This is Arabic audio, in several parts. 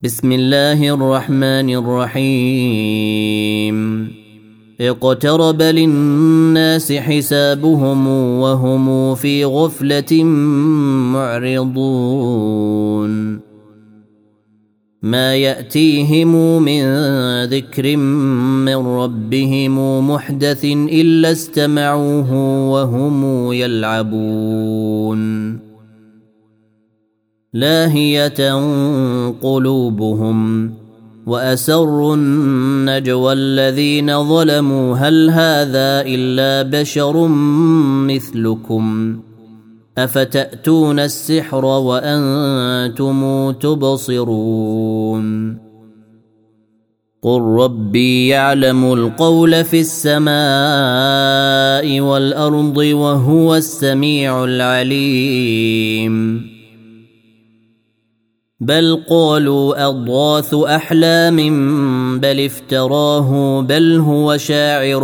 بسم الله الرحمن الرحيم اقترب للناس حسابهم وهم في غفلة معرضون ما يأتيهم من ذكر من ربهم محدث إلا استمعوه وهم يلعبون لاهية قلوبهم وأسروا النجوى الذين ظلموا هل هذا إلا بشر مثلكم أفتأتون السحر وأنتم تبصرون قل ربي يعلم القول في السماء والأرض وهو السميع العليم بل قالوا أضغاث أحلام بل افتراه بل هو شاعر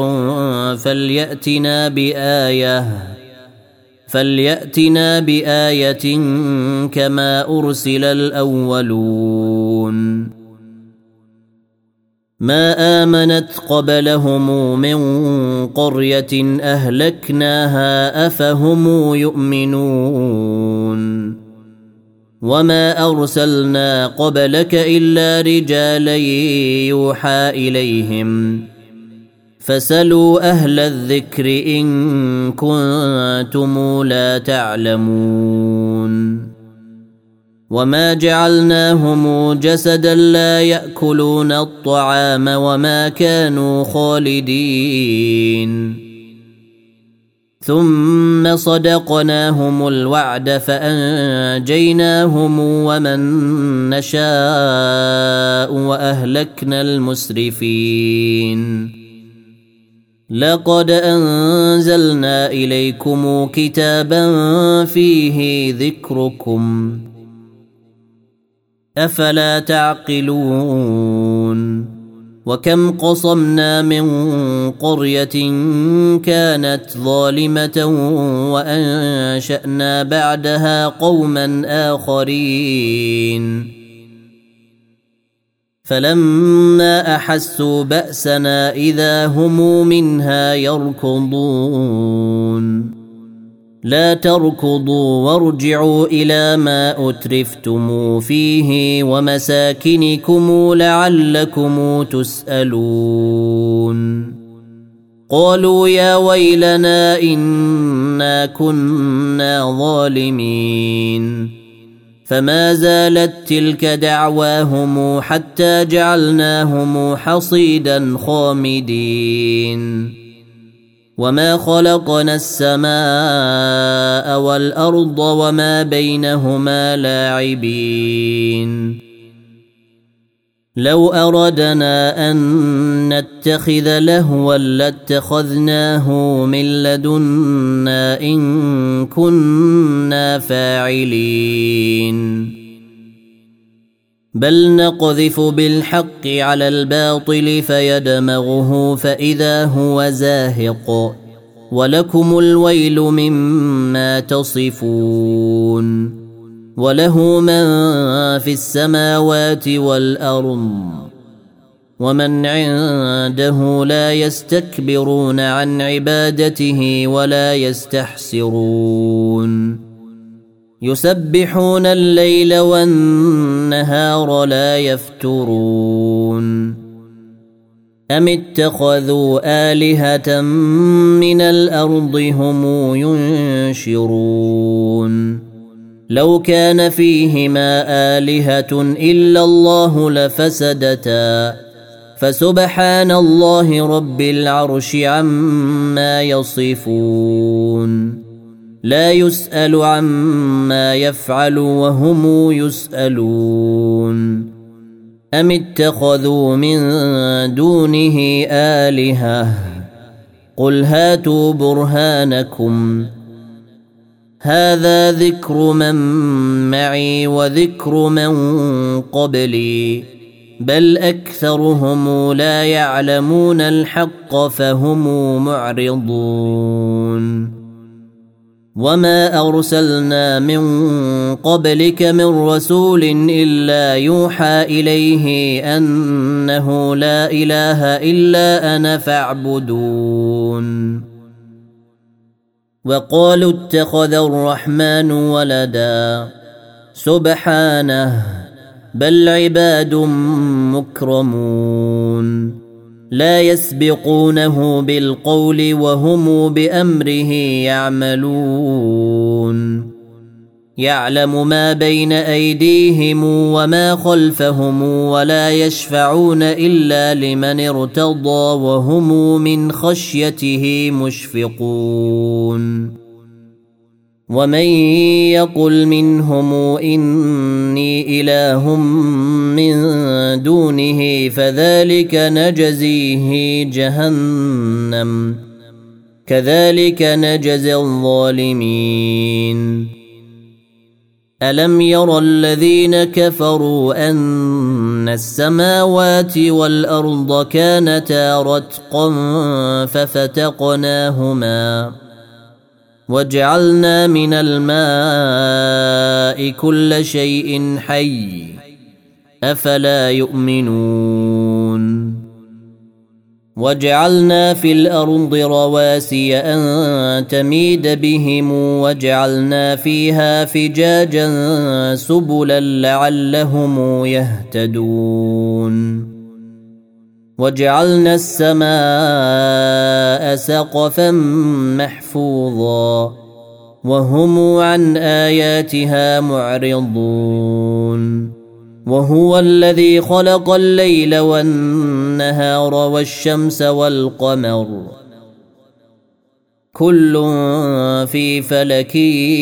فليأتنا بآية كما أرسل الأولون ما آمنت قبلهم من قرية أهلكناها أفهم يؤمنون وما أرسلنا قبلك إلا رجالا يوحى إليهم فسلوا أهل الذكر إن كنتم لا تعلمون وما جعلناهم جسدا لا يأكلون الطعام وما كانوا خالدين ثم صدقناهم الوعد فأنجيناهم ومن نشاء وأهلكنا المسرفين لقد أنزلنا إليكم كتابا فيه ذكركم أفلا تعقلون وكم قصمنا من قرية كانت ظالمة وأنشأنا بعدها قوما آخرين فلما أحسوا بأسنا إذا هم منها يركضون لا تركضوا وارجعوا إلى ما أترفتم فيه ومساكنكم لعلكم تسألون قالوا يا ويلنا إنا كنا ظالمين فما زالت تلك دعواهم حتى جعلناهم حصيدا خامدين وما خلقنا السماء والأرض وما بينهما لاعبين لو أردنا أن نتخذ لهوا لاتخذناه من لدنا إن كنا فاعلين بل نقذف بالحق على الباطل فيدمغه فإذا هو زاهق ولكم الويل مما تصفون وله من في السماوات والأرض ومن عنده لا يستكبرون عن عبادته ولا يستحسرون يسبحون الليل والنهار لا يفترون أم اتخذوا آلهة من الأرض هم ينشرون لو كان فيهما آلهة إلا الله لفسدتا فسبحان الله رب العرش عما يصفون لا يسأل عما يفعل وهم يسألون أم اتخذوا من دونه آلهة قل هاتوا برهانكم هذا ذكر من معي وذكر من قبلي بل أكثرهم لا يعلمون الحق فهم معرضون وما أرسلنا من قبلك من رسول إلا يوحى إليه أنه لا إله إلا أنا فاعبدون وقالوا اتخذ الرحمن ولدا سبحانه بل عباد مكرمون لا يسبقونه بالقول وهم بأمره يعملون يعلم ما بين أيديهم وما خلفهم ولا يشفعون إلا لمن ارتضى وهم من خشيته مشفقون ومن يقل منهم إني إله من دونه فذلك نجزيه جهنم كذلك نجزي الظالمين ألم ير الذين كفروا أن السماوات والأرض كانتا رتقا ففتقناهما وجعلنا من الماء كل شيء حي أفلا يؤمنون وجعلنا في الأرض رواسي أن تميد بهم وجعلنا فيها فجاجا سبلا لعلهم يهتدون وجعلنا السماء سقفا محفوظا وهم عن آياتها معرضون وهو الذي خلق الليل والنهار والشمس والقمر كل في فلك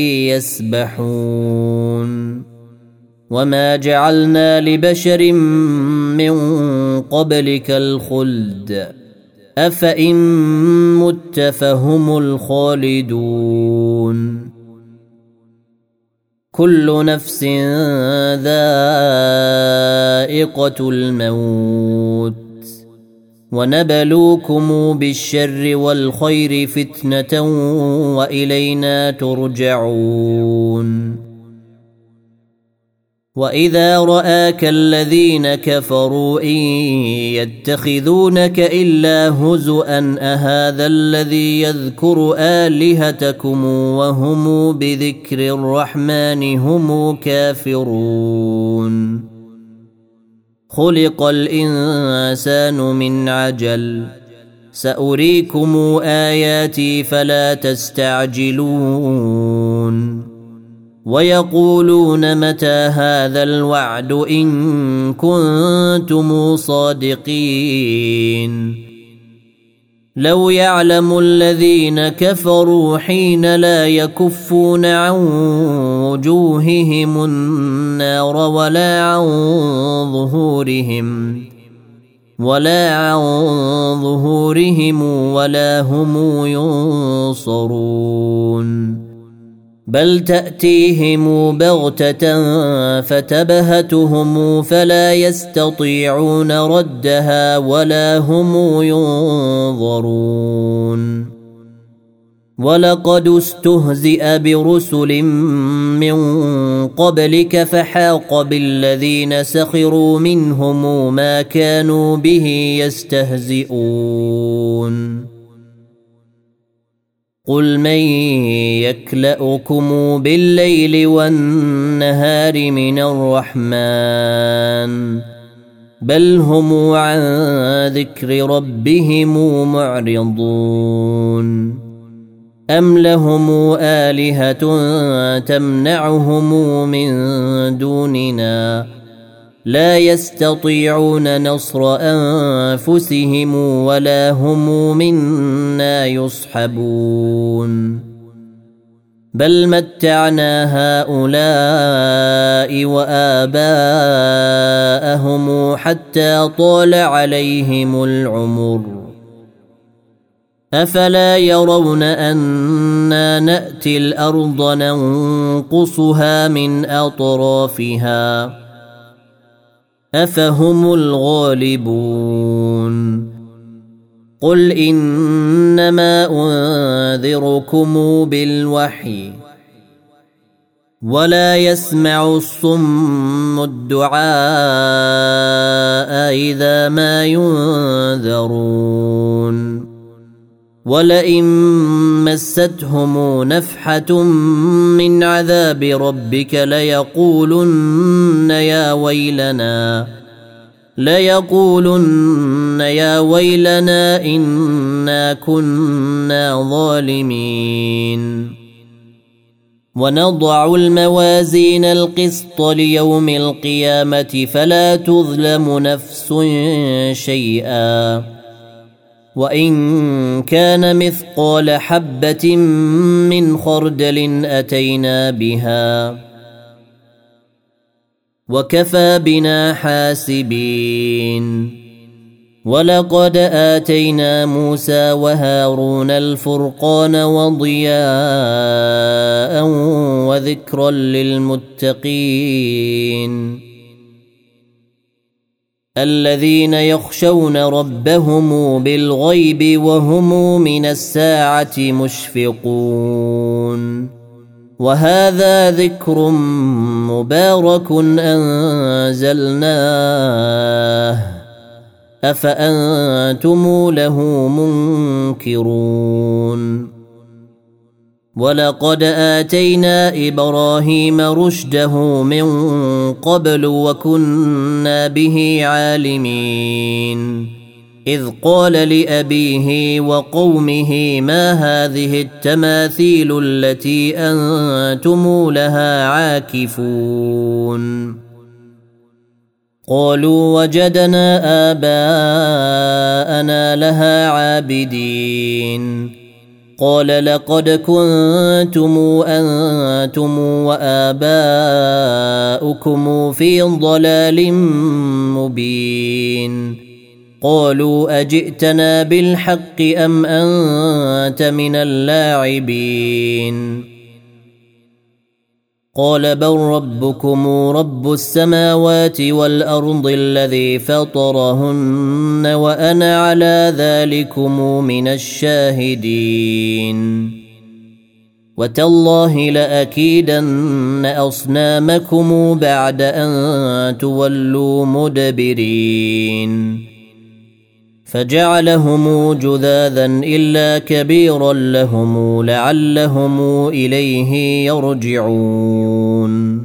يسبحون وما جعلنا لبشر من قبلك الخلد أفإن مت فهم الخالدون كل نفس ذائقة الموت ونبلوكم بالشر والخير فتنة وإلينا ترجعون وإذا رآك الذين كفروا إن يتخذونك إلا هزؤا أهذا الذي يذكر آلهتكم وهم بذكر الرحمن هم كافرون خلق الإنسان من عجل سأريكم آياتي فلا تستعجلون ويقولون متى هذا الوعد إن كنتم صادقين لو يعلم الذين كفروا حين لا يكفون عن وجوههم النار ولا عن ظهورهم ولا هم ينصرون بل تأتيهم بغتة فتبهتهم فلا يستطيعون ردها ولا هم ينظرون ولقد استهزئ برسل من قبلك فحاق بالذين سخروا منهم ما كانوا به يستهزئون قل من يكلؤكم بالليل والنهار من الرحمن بل هم عن ذكر ربهم معرضون أم لهم آلهة تمنعهم من دوننا لا يستطيعون نصر أنفسهم ولا هم منا يصحبون بل متعنا هؤلاء وآباءهم حتى طال عليهم العمر أفلا يرون أنا نأتي الأرض ننقصها من أطرافها أفهم الغالبون قل إنما أنذركم بالوحي ولا يسمع الصم الدعاء إذا ما ينذرون ولئن مستهم نفحة من عذاب ربك ليقولن يا ويلنا إنا كنا ظالمين ونضع الموازين القسط ليوم القيامة فلا تظلم نفس شيئا وإن كان مثقال حبة من خردل أتينا بها وكفى بنا حاسبين ولقد آتينا موسى وهارون الفرقان وضياء وذكرا للمتقين الذين يخشون ربهم بالغيب وهم من الساعة مشفقون وهذا ذكر مبارك أنزلناه أفأنتم له منكرون ولقد آتينا إبراهيم رشده من قبل وكنا به عالمين إذ قال لأبيه وقومه ما هذه التماثيل التي أنتم لها عاكفون قالوا وجدنا آباءنا لها عابدين قال لقد كنتم أنتم وآباؤكم في ضلال مبين قالوا أجئتنا بالحق أم أنت من اللاعبين قال بل ربكم رب السماوات والأرض الذي فطرهن وأنا على ذلكم من الشاهدين وتالله لأكيدن أصنامكم بعد أن تولوا مدبرين فجعلهم جذاذا إلا كبيرا لهم لعلهم إليه يرجعون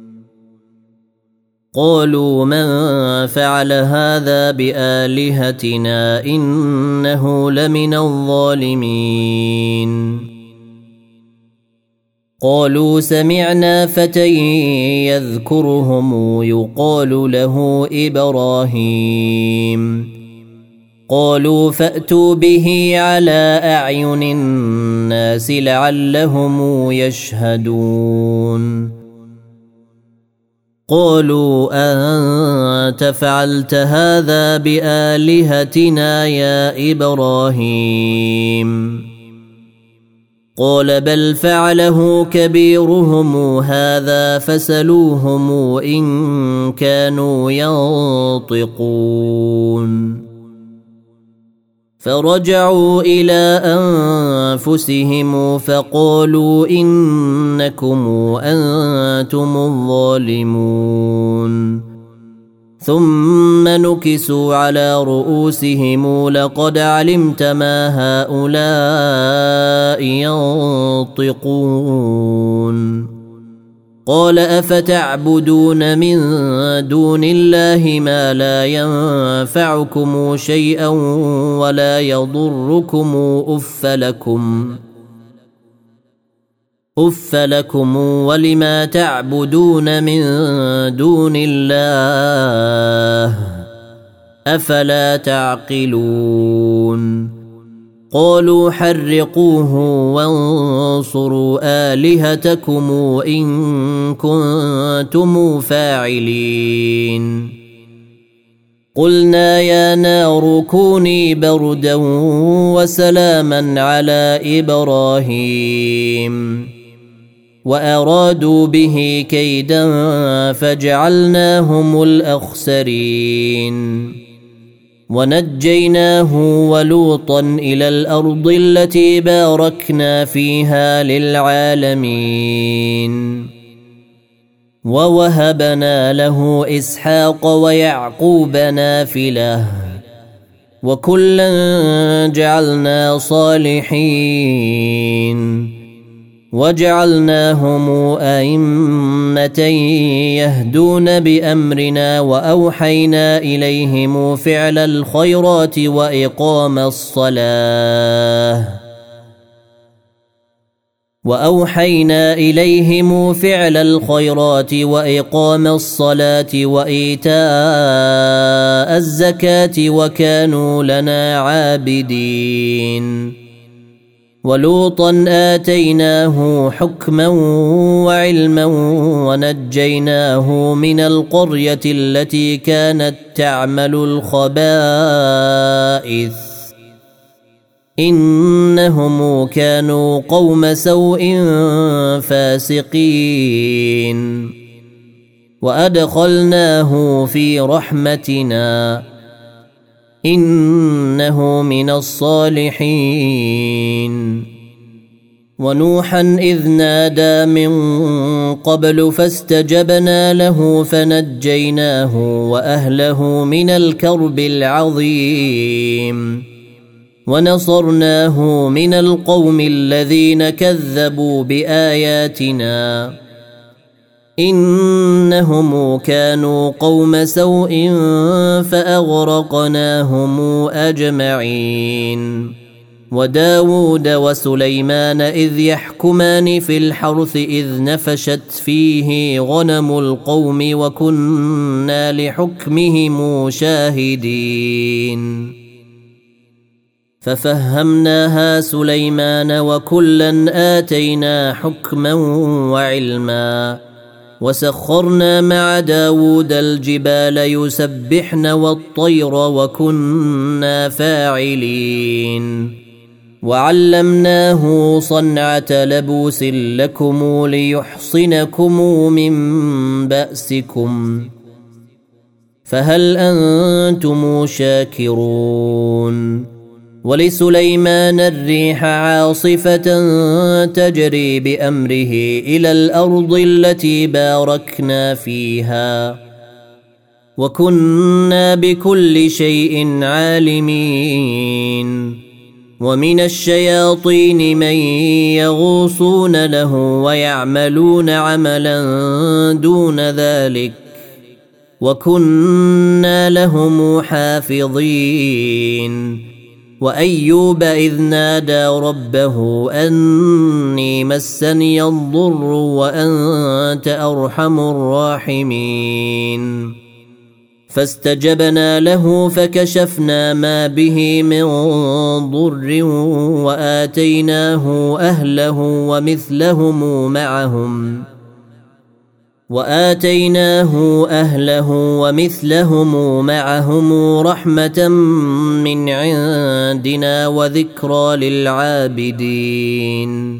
قالوا من فعل هذا بآلهتنا إنه لمن الظالمين قالوا سمعنا فتى يذكرهم يقال له إبراهيم قالوا فأتوا به على أعين الناس لعلهم يشهدون قالوا أنت فعلت هذا بآلهتنا يا إبراهيم قال بل فعله كبيرهم هذا فسلوهم إن كانوا ينطقون فرجعوا إلى أنفسهم فقالوا إنكم أنتم الظالمون ثم نكسوا على رؤوسهم لقد علمت ما هؤلاء ينطقون قال أفتعبدون من دون الله ما لا ينفعكم شيئا ولا يضركم أف لكم ولما تعبدون من دون الله أفلا تعقلون قالوا حرقوه وانصروا آلهتكم إن كنتم فاعلين قلنا يا نار كوني بردا وسلاما على إبراهيم وأرادوا به كيدا فجعلناهم الأخسرين ونجيناه ولوطا إلى الأرض التي باركنا فيها للعالمين ووهبنا له إسحاق ويعقوب نافلة وكلا جعلنا صالحين وجعلناهم أئمة يهدون بأمرنا وأوحينا إليهم فعل الخيرات وإقام الصلاة وإيتاء الزكاة وكانوا لنا عابدين ولوطا آتيناه حكما وعلما ونجيناه من القرية التي كانت تعمل الخبائث إنهم كانوا قوم سوء فاسقين وأدخلناه في رحمتنا إنه من الصالحين ونوحا إذ نادى من قبل فاستجبنا له فنجيناه وأهله من الكرب العظيم ونصرناه من القوم الذين كذبوا بآياتنا إنهم كانوا قوم سوء فأغرقناهم أجمعين وداود وسليمان إذ يحكمان في الحرث إذ نفشت فيه غنم القوم وكنا لحكمهم شاهدين ففهمناها سليمان وكلا آتينا حكما وعلما وسخرنا مع داود الجبال يسبحن والطير وكنا فاعلين وعلمناه صنعة لبوس لكم ليحصنكم من بأسكم فهل أنتم شاكرون ولسليمان الريح عاصفة تجري بأمره إلى الأرض التي باركنا فيها وكنا بكل شيء عالمين ومن الشياطين من يغوصون له ويعملون عملا دون ذلك وكنا لهم حافظين وأيوب إذ نادى ربه أني مسني الضر وأنت أرحم الراحمين فاستجبنا له فكشفنا ما به من ضر وآتيناه أهله ومثلهم معهم رحمة من عندنا وذكرى للعابدين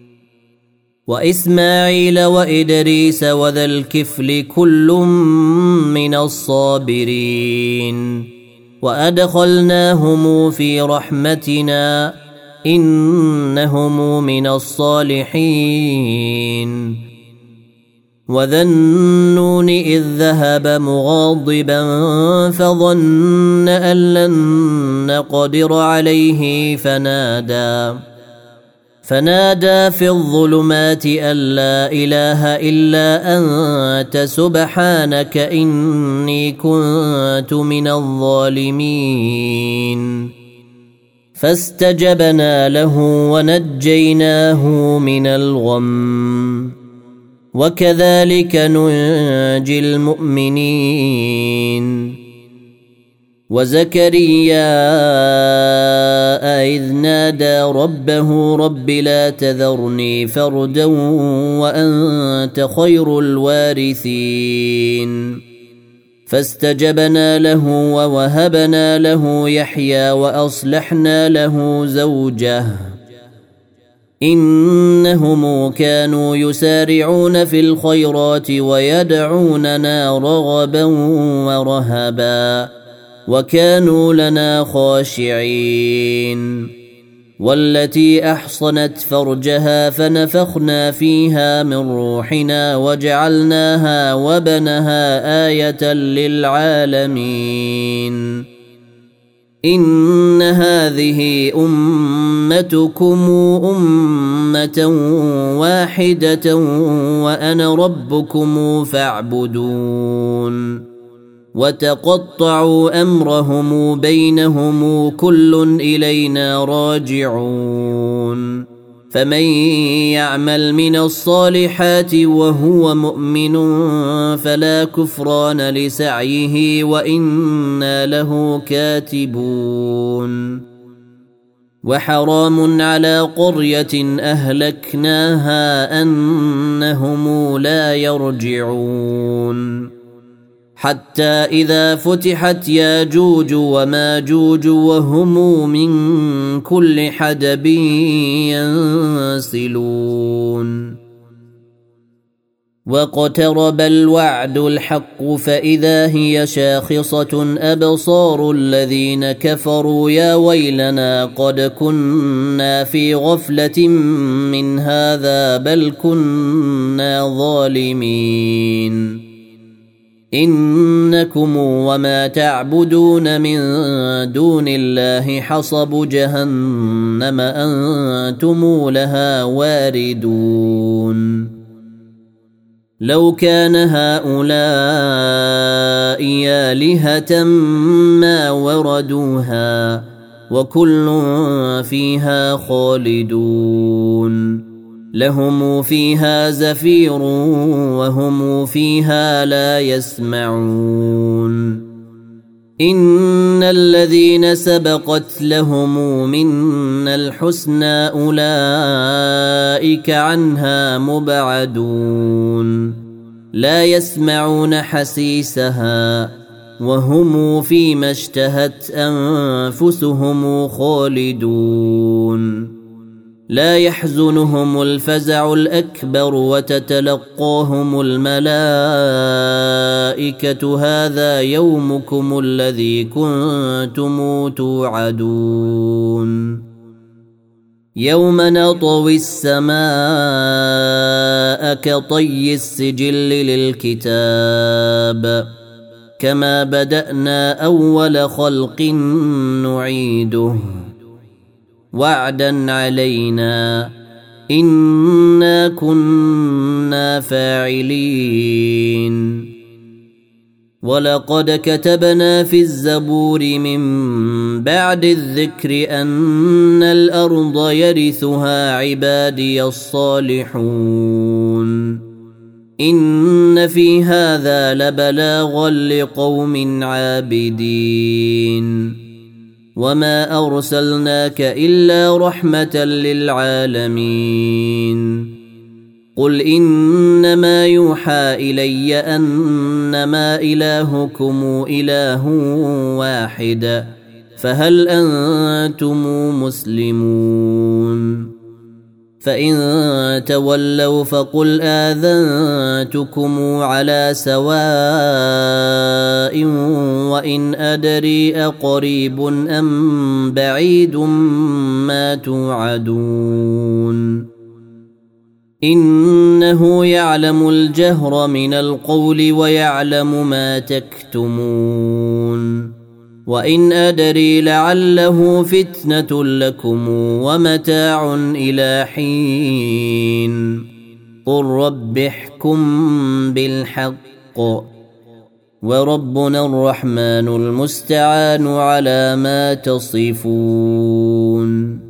وإسماعيل وإدريس وذا الكفل كل من الصابرين وأدخلناهم في رحمتنا إنهم من الصالحين وذا النون إذ ذهب مغاضبا فظن أن لن نقدر عليه فنادى في الظلمات أن لا إله إلا أنت سبحانك إني كنت من الظالمين فاستجبنا له ونجيناه من الغم وكذلك ننجي المؤمنين وزكريا إذ نادى ربه رب لا تذرني فردا وأنت خير الوارثين فاستجبنا له ووهبنا له يحيى وأصلحنا له زوجه إنهم كانوا يسارعون في الخيرات ويدعوننا رغبا ورهبا وكانوا لنا خاشعين. والتي أحصنت فرجها فنفخنا فيها من روحنا وجعلناها وبنها آية للعالمين. إن هذه أمتكم أمة واحدة وأنا ربكم فاعبدون. وتقطعوا أمرهم بينهم كل إلينا راجعون. فمن يعمل من الصالحات وهو مؤمن فلا كفران لسعيه وإنا له كاتبون. وحرام على قرية أهلكناها أنهم لا يرجعون. حتى إذا فتحت ياجوج وماجوج وهم من كل حدب ينسلون. واقترب الوعد الحق فإذا هي شاخصة أبصار الذين كفروا يا ويلنا قد كنا في غفلة من هذا بل كنا ظالمين. إنكم وما تعبدون من دون الله حصب جهنم أنتم لها واردون. لو كان هؤلاء آلهة ما وردوها وكل فيها خالدون. لهم فيها زفير وهم فيها لا يسمعون. إن الذين سبقت لهم منا الحسنى أولئك عنها مبعدون. لا يسمعون حسيسها وهم فيما اشتهت أنفسهم خالدون. لا يحزنهم الفزع الأكبر وتتلقاهم الملائكة هذا يومكم الذي كنتم توعدون. يوم نطوي السماء كطي السجل للكتاب كما بدأنا أول خلق نعيده وعدا علينا إنا كنا فاعلين. ولقد كتبنا في الزبور من بعد الذكر أن الأرض يرثها عبادي الصالحون. إن في هذا لبلاغا لقوم عابدين. وما أرسلناك إلا رحمة للعالمين. قل إنما يوحى إلي أنما إلهكم إله واحد فهل أنتم مسلمون؟ فإن تولوا فقل آذنتكم على سواء وإن أدري أقريب أم بعيد ما توعدون. إنه يعلم الجهر من القول ويعلم ما تكتمون. وإن أدري لعله فتنة لكم ومتاع إلى حين. قل رب احكم بالحق وربنا الرحمن المستعان على ما تصفون.